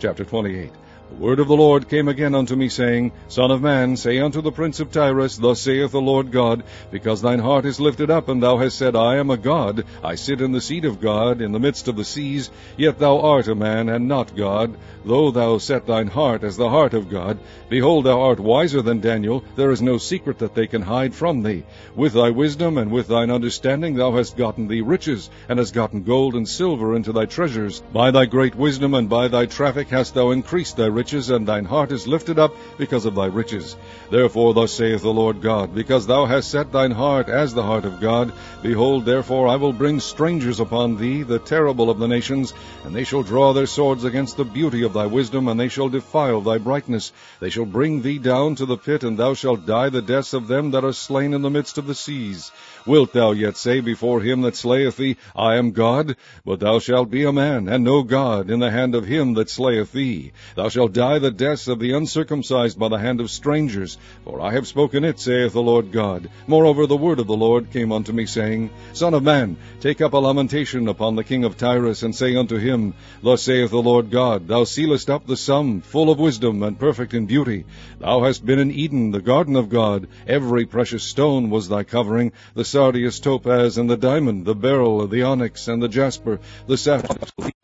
Chapter 28. The word of the Lord came again unto me, saying, Son of man, say unto the prince of Tyrus, Thus saith the Lord God, because thine heart is lifted up, and thou hast said, I am a god, I sit in the seat of God, in the midst of the seas, yet thou art a man, and not God, though thou set thine heart as the heart of God. Behold, thou art wiser than Daniel, there is no secret that they can hide from thee. With thy wisdom and with thine understanding thou hast gotten thee riches, and hast gotten gold and silver into thy treasures. By thy great wisdom and by thy traffic hast thou increased thy riches, and thine heart is lifted up because of thy riches. Therefore thus saith the Lord God, because thou hast set thine heart as the heart of God, behold, therefore I will bring strangers upon thee, the terrible of the nations, and they shall draw their swords against the beauty of thy wisdom, and they shall defile thy brightness. They shall bring thee down to the pit, and thou shalt die the deaths of them that are slain in the midst of the seas. Wilt thou yet say before him that slayeth thee, I am God? But thou shalt be a man, and no God, in the hand of him that slayeth thee. Thou shalt die the deaths of the uncircumcised by the hand of strangers, for I have spoken it, saith the Lord God. Moreover the word of the Lord came unto me, saying, Son of man, take up a lamentation upon the king of Tyrus, and say unto him, Thus saith the Lord God, Thou sealest up the sum, full of wisdom, and perfect in beauty. Thou hast been in Eden, the garden of God. Every precious stone was thy covering, the sardius, topaz, and the diamond, the beryl, the onyx, and the jasper, the sapphire.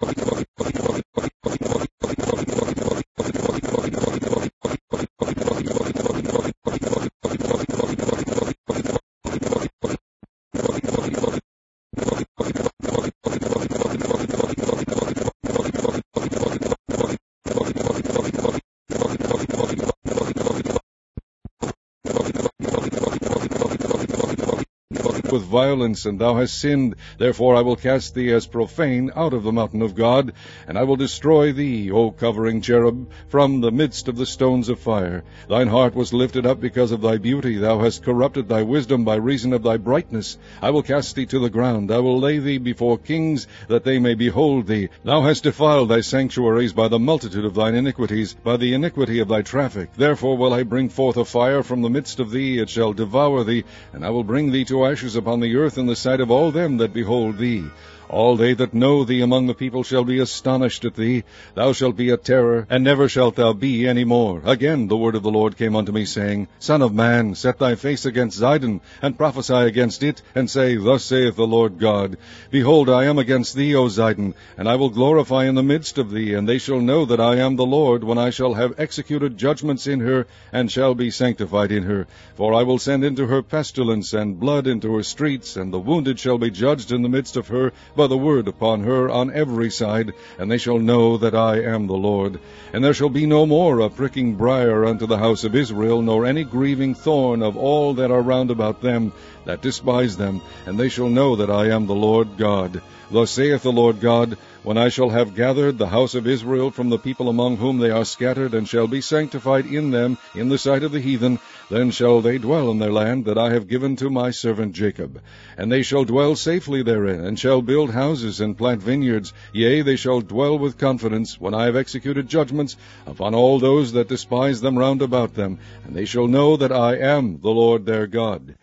With violence, and thou hast sinned. Therefore I will cast thee as profane out of the mountain of God, and I will destroy thee, O covering cherub, from the midst of the stones of fire. Thine heart was lifted up because of thy beauty. Thou hast corrupted thy wisdom by reason of thy brightness. I will cast thee to the ground. I will lay thee before kings, that they may behold thee. Thou hast defiled thy sanctuaries by the multitude of thine iniquities, by the iniquity of thy traffic. Therefore will I bring forth a fire from the midst of thee. It shall devour thee, and I will bring thee to ashes upon the earth in the sight of all them that behold thee. All they that know thee among the people shall be astonished at thee. Thou shalt be a terror, and never shalt thou be any more. Again the word of the Lord came unto me, saying, Son of man, set thy face against Zidon, and prophesy against it, and say, Thus saith the Lord God, Behold, I am against thee, O Zidon, and I will glorify in the midst of thee, and they shall know that I am the Lord, when I shall have executed judgments in her, and shall be sanctified in her. For I will send into her pestilence, and blood into her streets, and the wounded shall be judged in the midst of her, by the word upon her on every side, and they shall know that I am the Lord. And there shall be no more a pricking briar unto the house of Israel, nor any grieving thorn of all that are round about them that despise them, and they shall know that I am the Lord God. Thus saith the Lord God, When I shall have gathered the house of Israel from the people among whom they are scattered, and shall be sanctified in them in the sight of the heathen, then shall they dwell in their land that I have given to my servant Jacob. And they shall dwell safely therein, and shall build houses and plant vineyards. Yea, they shall dwell with confidence, when I have executed judgments upon all those that despise them round about them. And they shall know that I am the Lord their God.